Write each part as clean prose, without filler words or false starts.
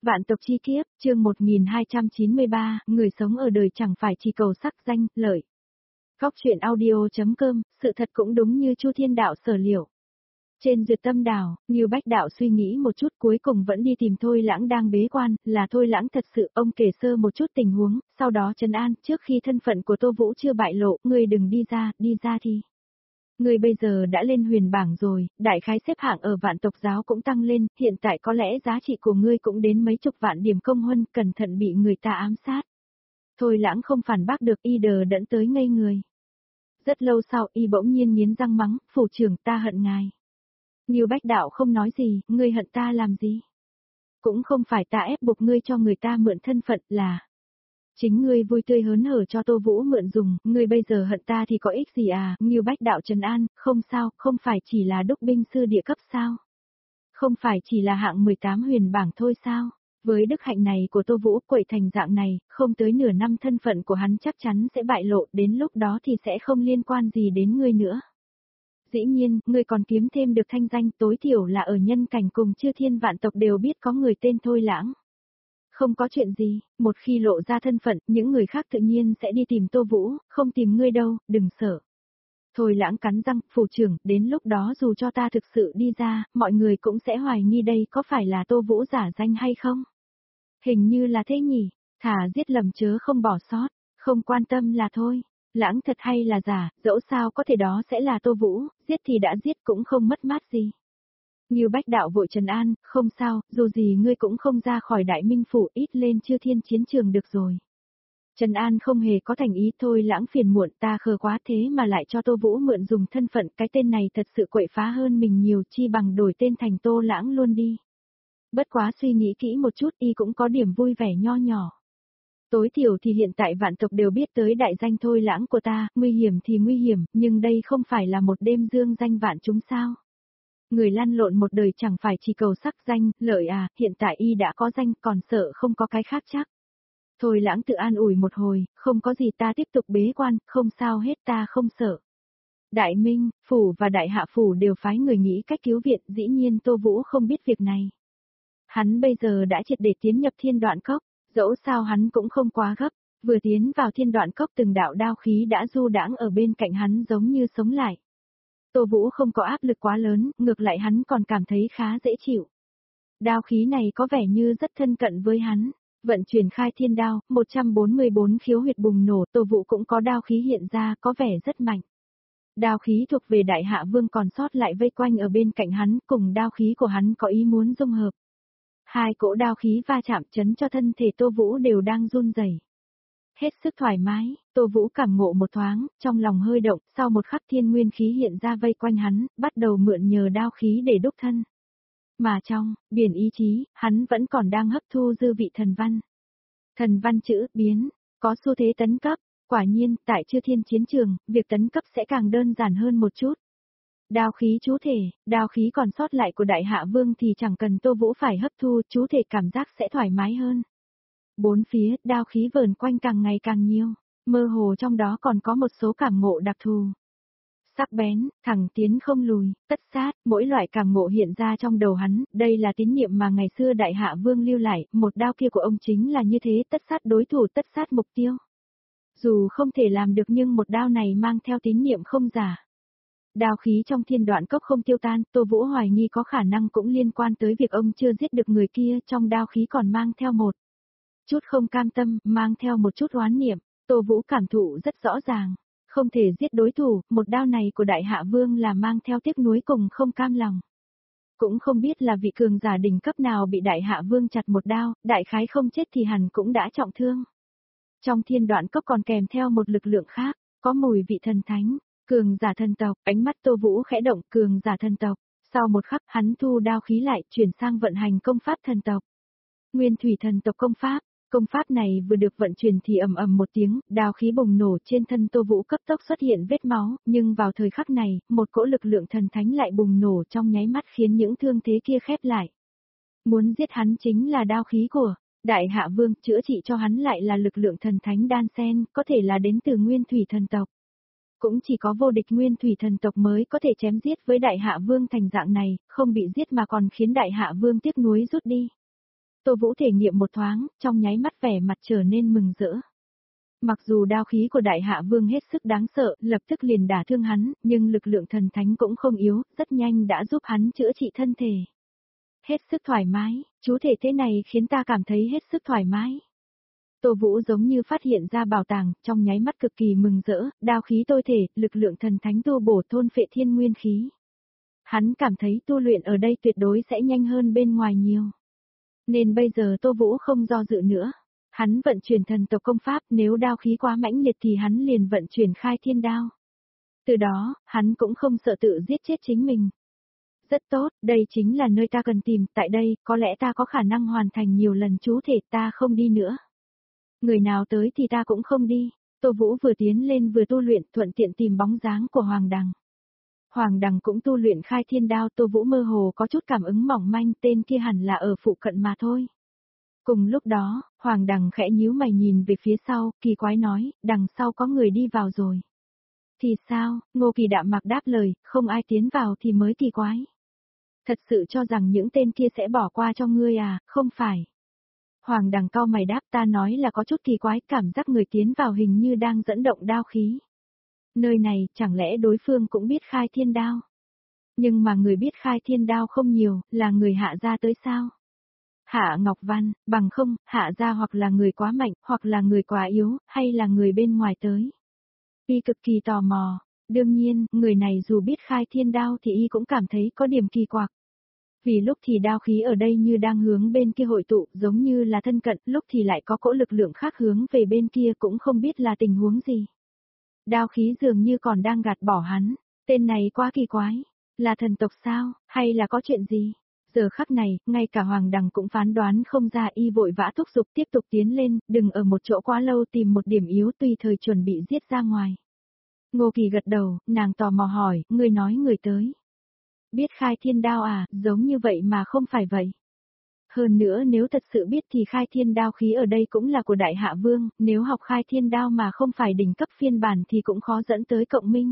Vạn tộc chi kiếp, chương 1293, người sống ở đời chẳng phải chỉ cầu sắc danh, lợi. Góc truyện audio.com, sự thật cũng đúng như Chu Thiên Đạo sở liệu. Trên Duyệt Tâm Đảo, Ngưu Bách Đạo suy nghĩ một chút cuối cùng vẫn đi tìm Thôi Lãng đang bế quan, là Thôi Lãng thật sự, ông kể sơ một chút tình huống, sau đó trấn an, trước khi thân phận của Tô Vũ chưa bại lộ, ngươi đừng đi ra thì. Ngươi bây giờ đã lên huyền bảng rồi, đại khái xếp hạng ở vạn tộc giáo cũng tăng lên, hiện tại có lẽ giá trị của ngươi cũng đến mấy chục vạn điểm công huân, cẩn thận bị người ta ám sát. Thôi Lãng không phản bác được, y đờ đẫn tới ngây người. Rất lâu sau, y bỗng nhiên nghiến răng mắng, phủ trưởng, ta hận ngài. Ngưu Bách Đạo không nói gì, ngươi hận ta làm gì? Cũng không phải ta ép buộc ngươi cho người ta mượn thân phận, là chính ngươi vui tươi hớn hở cho Tô Vũ mượn dùng, ngươi bây giờ hận ta thì có ích gì à? Ngưu Bách Đạo trấn an, không sao, không phải chỉ là đúc binh sư địa cấp sao? Không phải chỉ là hạng 18 huyền bảng thôi sao? Với đức hạnh này của Tô Vũ quậy thành dạng này, không tới nửa năm thân phận của hắn chắc chắn sẽ bại lộ, đến lúc đó thì sẽ không liên quan gì đến ngươi nữa. Dĩ nhiên, ngươi còn kiếm thêm được thanh danh, tối thiểu là ở nhân cảnh cùng chư thiên vạn tộc đều biết có người tên Thôi Lãng. Không có chuyện gì, một khi lộ ra thân phận, những người khác tự nhiên sẽ đi tìm Tô Vũ, không tìm ngươi đâu, đừng sợ. Thôi Lãng cắn răng, phủ trưởng, đến lúc đó dù cho ta thực sự đi ra, mọi người cũng sẽ hoài nghi đây có phải là Tô Vũ giả danh hay không? Hình như là thế nhỉ, thả giết lầm chớ không bỏ sót, không quan tâm là thôi. Lãng thật hay là giả, dẫu sao có thể đó sẽ là Tô Vũ, giết thì đã giết cũng không mất mát gì. Ngưu Bách Đạo vội trấn an, không sao, dù gì ngươi cũng không ra khỏi Đại Minh Phủ, ít lên Chư Thiên chiến trường được rồi. Trấn an không hề có thành ý, thôi Lãng phiền muộn, ta khờ quá thế mà lại cho Tô Vũ mượn dùng thân phận, cái tên này thật sự quậy phá hơn mình nhiều, chi bằng đổi tên thành Tô Lãng luôn đi. Bất quá suy nghĩ kỹ một chút, y cũng có điểm vui vẻ nho nhỏ. Tối thiểu thì hiện tại vạn tộc đều biết tới đại danh Thôi Lãng của ta, nguy hiểm thì nguy hiểm, nhưng đây không phải là một đêm dương danh vạn chúng sao. Người lăn lộn một đời chẳng phải chỉ cầu sắc danh, lợi à, hiện tại y đã có danh còn sợ không có cái khác chắc. Thôi Lãng tự an ủi một hồi, không có gì ta tiếp tục bế quan, không sao hết ta không sợ. Đại Minh, Phủ và Đại Hạ Phủ đều phái người nghĩ cách cứu viện, dĩ nhiên Tô Vũ không biết việc này. Hắn bây giờ đã triệt để tiến nhập Thiên Đoạn Cốc. Dẫu sao hắn cũng không quá gấp, vừa tiến vào Thiên Đoạn Cốc từng đạo đao khí đã du đãng ở bên cạnh hắn giống như sống lại. Tô Vũ không có áp lực quá lớn, ngược lại hắn còn cảm thấy khá dễ chịu. Đao khí này có vẻ như rất thân cận với hắn, vận chuyển khai thiên đao, 144 khiếu huyệt bùng nổ, Tô Vũ cũng có đao khí hiện ra, có vẻ rất mạnh. Đao khí thuộc về Đại Hạ Vương còn sót lại vây quanh ở bên cạnh hắn, cùng đao khí của hắn có ý muốn dung hợp. Hai cỗ đao khí va chạm chấn cho thân thể Tô Vũ đều đang run rẩy. Hết sức thoải mái, Tô Vũ cảm ngộ một thoáng, trong lòng hơi động, sau một khắc thiên nguyên khí hiện ra vây quanh hắn, bắt đầu mượn nhờ đao khí để đúc thân. Mà trong biển ý chí, hắn vẫn còn đang hấp thu dư vị thần văn. Thần văn chữ biến, có xu thế tấn cấp, quả nhiên, tại Chư Thiên chiến trường, việc tấn cấp sẽ càng đơn giản hơn một chút. Đao khí chú thể, đao khí còn sót lại của Đại Hạ Vương thì chẳng cần Tô Vũ phải hấp thu, chú thể cảm giác sẽ thoải mái hơn. Bốn phía, đao khí vờn quanh càng ngày càng nhiều, mơ hồ trong đó còn có một số cảm ngộ đặc thù. Sắc bén, thẳng tiến không lùi, tất sát, mỗi loại cảm ngộ hiện ra trong đầu hắn, đây là tín niệm mà ngày xưa Đại Hạ Vương lưu lại, một đao kia của ông chính là như thế, tất sát đối thủ, tất sát mục tiêu. Dù không thể làm được nhưng một đao này mang theo tín niệm không giả. Đao khí trong Thiên Đoạn Cốc không tiêu tan, Tô Vũ hoài nghi có khả năng cũng liên quan tới việc ông chưa giết được người kia, trong đao khí còn mang theo một chút không cam tâm, mang theo một chút oán niệm, Tô Vũ cảm thụ rất rõ ràng, không thể giết đối thủ, một đao này của Đại Hạ Vương là mang theo tiếc nuối cùng không cam lòng. Cũng không biết là vị cường giả đỉnh cấp nào bị Đại Hạ Vương chặt một đao, đại khái không chết thì hẳn cũng đã trọng thương. Trong Thiên Đoạn Cốc còn kèm theo một lực lượng khác, có mùi vị thần thánh. Cường giả thần tộc, ánh mắt Tô Vũ khẽ động, cường giả thần tộc, sau một khắc hắn thu đao khí lại, chuyển sang vận hành công pháp thần tộc. Nguyên thủy thần tộc công pháp này vừa được vận chuyển thì ầm ầm một tiếng, đao khí bùng nổ trên thân Tô Vũ cấp tốc xuất hiện vết máu, nhưng vào thời khắc này, một cỗ lực lượng thần thánh lại bùng nổ trong nháy mắt khiến những thương thế kia khép lại. Muốn giết hắn chính là đao khí của Đại Hạ Vương, chữa trị cho hắn lại là lực lượng thần thánh đan xen, có thể là đến từ Nguyên thủy thần tộc. Cũng chỉ có vô địch Nguyên thủy thần tộc mới có thể chém giết với Đại Hạ Vương thành dạng này, không bị giết mà còn khiến Đại Hạ Vương tiếc nuối rút đi. Tô Vũ thể nghiệm một thoáng, trong nháy mắt vẻ mặt trở nên mừng rỡ. Mặc dù đao khí của Đại Hạ Vương hết sức đáng sợ, lập tức liền đả thương hắn, nhưng lực lượng thần thánh cũng không yếu, rất nhanh đã giúp hắn chữa trị thân thể. Hết sức thoải mái, chú thể thế này khiến ta cảm thấy hết sức thoải mái. Tô Vũ giống như phát hiện ra bảo tàng, trong nháy mắt cực kỳ mừng rỡ, đao khí tôi thể, lực lượng thần thánh tu bổ thôn phệ thiên nguyên khí. Hắn cảm thấy tu luyện ở đây tuyệt đối sẽ nhanh hơn bên ngoài nhiều. Nên bây giờ Tô Vũ không do dự nữa. Hắn vận chuyển thần tộc công pháp, nếu đao khí quá mãnh liệt thì hắn liền vận chuyển khai thiên đao. Từ đó, hắn cũng không sợ tự giết chết chính mình. Rất tốt, đây chính là nơi ta cần tìm, tại đây, có lẽ ta có khả năng hoàn thành nhiều lần chú thể, ta không đi nữa. Người nào tới thì ta cũng không đi. Tô Vũ vừa tiến lên vừa tu luyện, thuận tiện tìm bóng dáng của Hoàng Đằng. Hoàng Đằng cũng tu luyện khai thiên đao, Tô Vũ mơ hồ có chút cảm ứng mỏng manh, tên kia hẳn là ở phụ cận mà thôi. Cùng lúc đó, Hoàng Đằng khẽ nhíu mày nhìn về phía sau, kỳ quái nói, đằng sau có người đi vào rồi. Thì sao, Ngô Kỳ đạm mạc đáp lời, không ai tiến vào thì mới kỳ quái. Thật sự cho rằng những tên kia sẽ bỏ qua cho ngươi à, không phải. Hoàng Đằng cau mày đáp, ta nói là có chút kỳ quái, cảm giác người tiến vào hình như đang dẫn động đao khí. Nơi này, chẳng lẽ đối phương cũng biết khai thiên đao? Nhưng mà người biết khai thiên đao không nhiều, là người Hạ gia tới sao? Hạ Ngọc Văn, bằng không, Hạ gia hoặc là người quá mạnh, hoặc là người quá yếu, hay là người bên ngoài tới. Y cực kỳ tò mò, đương nhiên, người này dù biết khai thiên đao thì y cũng cảm thấy có điểm kỳ quặc. Vì lúc thì đao khí ở đây như đang hướng bên kia hội tụ, giống như là thân cận, lúc thì lại có cỗ lực lượng khác hướng về bên kia, cũng không biết là tình huống gì. Đao khí dường như còn đang gạt bỏ hắn, tên này quá kỳ quái, là thần tộc sao, hay là có chuyện gì? Giờ khắc này, ngay cả Hoàng Đằng cũng phán đoán không ra, y vội vã thúc giục tiếp tục tiến lên, đừng ở một chỗ quá lâu, tìm một điểm yếu tùy thời chuẩn bị giết ra ngoài. Ngô Kỳ gật đầu, nàng tò mò hỏi, người nói người tới. Biết khai thiên đao à, giống như vậy mà không phải vậy. Hơn nữa nếu thật sự biết thì khai thiên đao khí ở đây cũng là của Đại Hạ Vương, nếu học khai thiên đao mà không phải đỉnh cấp phiên bản thì cũng khó dẫn tới cộng minh.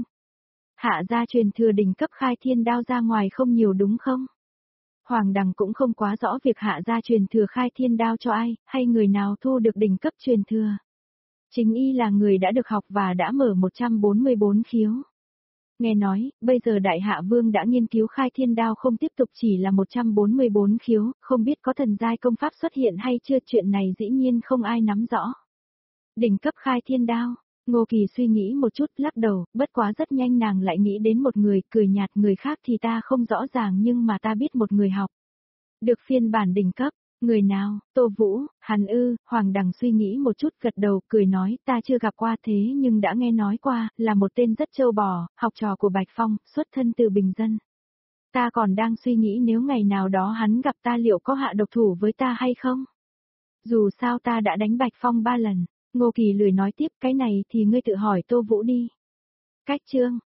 Hạ gia truyền thừa đỉnh cấp khai thiên đao ra ngoài không nhiều đúng không? Hoàng Đằng cũng không quá rõ việc Hạ gia truyền thừa khai thiên đao cho ai, hay người nào thu được đỉnh cấp truyền thừa. Chính y là người đã được học và đã mở 144 khiếu. Nghe nói, bây giờ Đại Hạ Vương đã nghiên cứu khai thiên đao không tiếp tục chỉ là 144 khiếu, không biết có thần giai công pháp xuất hiện hay chưa, chuyện này dĩ nhiên không ai nắm rõ. Đỉnh cấp khai thiên đao, Ngô Kỳ suy nghĩ một chút lắc đầu, bất quá rất nhanh nàng lại nghĩ đến một người, cười nhạt, người khác thì ta không rõ ràng nhưng mà ta biết một người học. Được phiên bản đỉnh cấp. Người nào, Tô Vũ, hắn ư, Hoàng Đằng suy nghĩ một chút gật đầu, cười nói, ta chưa gặp qua thế nhưng đã nghe nói qua, là một tên rất trâu bò, học trò của Bạch Phong, xuất thân từ bình dân. Ta còn đang suy nghĩ nếu ngày nào đó hắn gặp ta liệu có hạ độc thủ với ta hay không? Dù sao ta đã đánh Bạch Phong 3 lần, Ngô Kỳ lười nói tiếp, cái này thì ngươi tự hỏi Tô Vũ đi. Cách chương,